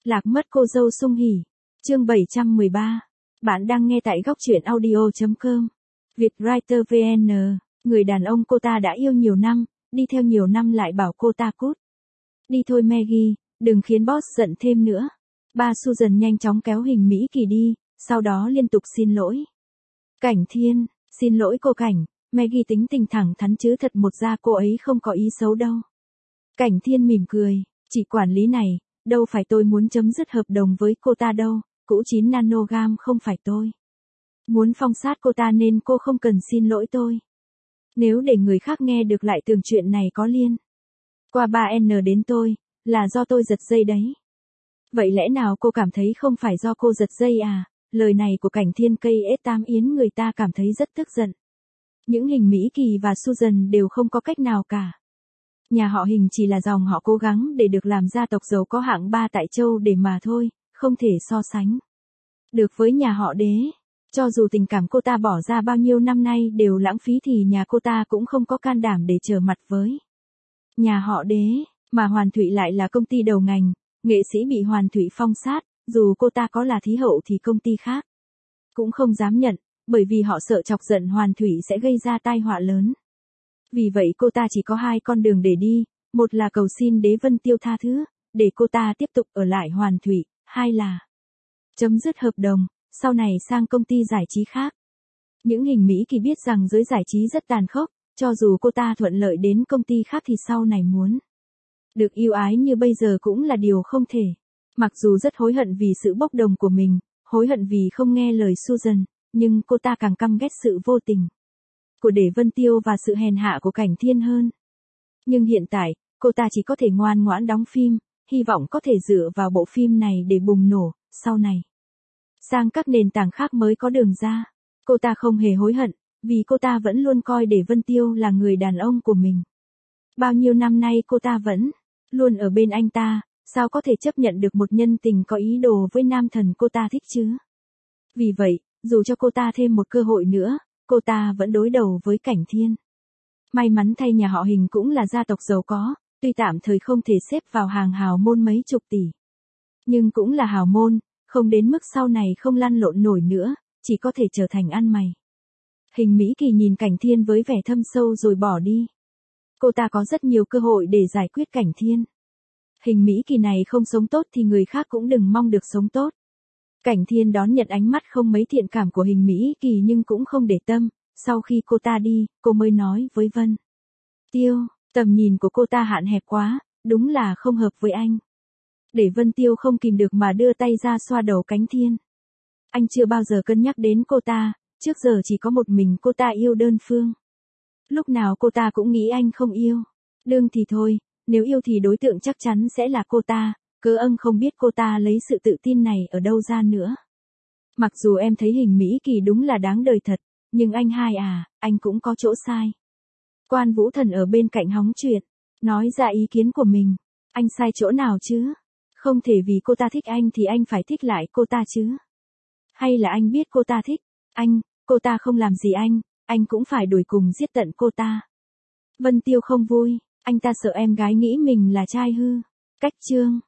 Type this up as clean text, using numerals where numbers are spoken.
Lạc mất cô dâu Sung Hỉ. Chương 713. Bạn đang nghe tại góc truyện audio.com. Vietwriter VN. Người đàn ông cô ta đã yêu nhiều năm, đi theo nhiều năm lại bảo cô ta cút. Đi thôi Maggie, đừng khiến boss giận thêm nữa. Ba Susan nhanh chóng kéo Hình Mỹ Kỳ đi, sau đó liên tục xin lỗi. Cảnh Thiên, xin lỗi cô Cảnh, Maggie tính tình thẳng thắn chứ thật một ra cô ấy không có ý xấu đâu. Cảnh Thiên mỉm cười, chị quản lý này, đâu phải tôi muốn chấm dứt hợp đồng với cô ta đâu, cũ 9 nanogam không phải tôi muốn phong sát cô ta nên cô không cần xin lỗi tôi. Nếu để người khác nghe được lại tưởng chuyện này có liên qua 3N đến tôi, là do tôi giật dây đấy. Vậy lẽ nào cô cảm thấy không phải do cô giật dây à? Lời này của Cảnh Thiên cây ết tam yến người ta cảm thấy rất tức giận. Những Hình Mỹ Kỳ và Susan đều không có cách nào cả. Nhà họ Hình chỉ là dòng họ cố gắng để được làm gia tộc giàu có hạng 3 tại châu để mà thôi, không thể so sánh được với nhà họ Đế. Cho dù tình cảm cô ta bỏ ra bao nhiêu năm nay đều lãng phí thì nhà cô ta cũng không có can đảm để trở mặt với nhà họ Đế, mà Hoàn Thụy lại là công ty đầu ngành, nghệ sĩ bị Hoàn Thụy phong sát, dù cô ta có là thí hậu thì công ty khác cũng không dám nhận, bởi vì họ sợ chọc giận Hoàn Thụy sẽ gây ra tai họa lớn. Vì vậy cô ta chỉ có hai con đường để đi, một là cầu xin Đế Vân Tiêu tha thứ, để cô ta tiếp tục ở lại Hoàn Thụy, hai là chấm dứt hợp đồng, sau này sang công ty giải trí khác. Những Hình Mỹ Kỳ biết rằng giới giải trí rất tàn khốc, cho dù cô ta thuận lợi đến công ty khác thì sau này muốn được yêu ái như bây giờ cũng là điều không thể. Mặc dù rất hối hận vì sự bốc đồng của mình, hối hận vì không nghe lời Susan, nhưng cô ta càng căm ghét sự vô tình của Đế Vân Tiêu và sự hèn hạ của Cảnh Thiên hơn. Nhưng hiện tại, cô ta chỉ có thể ngoan ngoãn đóng phim, hy vọng có thể dựa vào bộ phim này để bùng nổ, sau này sang các nền tảng khác mới có đường ra. Cô ta không hề hối hận, vì cô ta vẫn luôn coi Đế Vân Tiêu là người đàn ông của mình. Bao nhiêu năm nay cô ta vẫn luôn ở bên anh ta, sao có thể chấp nhận được một nhân tình có ý đồ với nam thần cô ta thích chứ? Vì vậy, dù cho cô ta thêm một cơ hội nữa, cô ta vẫn đối đầu với Cảnh Thiên. May mắn thay nhà họ Hình cũng là gia tộc giàu có, tuy tạm thời không thể xếp vào hàng hào môn mấy chục tỷ, nhưng cũng là hào môn, không đến mức sau này không lăn lộn nổi nữa, chỉ có thể trở thành ăn mày. Hình Mỹ Kỳ nhìn Cảnh Thiên với vẻ thâm sâu rồi bỏ đi. Cô ta có rất nhiều cơ hội để giải quyết Cảnh Thiên. Hình Mỹ Kỳ này không sống tốt thì người khác cũng đừng mong được sống tốt. Cảnh Thiên đón nhận ánh mắt không mấy thiện cảm của Hình Mỹ Kỳ nhưng cũng không để tâm. Sau khi cô ta đi, cô mới nói với Vân Tiêu, tầm nhìn của cô ta hạn hẹp quá, đúng là không hợp với anh. Để Vân Tiêu không kìm được mà đưa tay ra xoa đầu Cảnh Thiên. Anh chưa bao giờ cân nhắc đến cô ta, trước giờ chỉ có một mình cô ta yêu đơn phương. Lúc nào cô ta cũng nghĩ anh không yêu. Đương thì thôi, nếu yêu thì đối tượng chắc chắn sẽ là cô ta, cớ không biết cô ta lấy sự tự tin này ở đâu ra nữa. Mặc dù em thấy Hình Mỹ Kỳ đúng là đáng đời thật, nhưng anh hai à, anh cũng có chỗ sai. Quan Vũ Thần ở bên cạnh hóng chuyện, nói ra ý kiến của mình. Anh sai chỗ nào chứ? Không thể vì cô ta thích anh thì anh phải thích lại cô ta chứ? Hay là anh biết cô ta thích anh, cô ta không làm gì anh cũng phải đuổi cùng giết tận cô ta? Vân Tiêu không vui, anh ta sợ em gái nghĩ mình là trai hư. Cách chương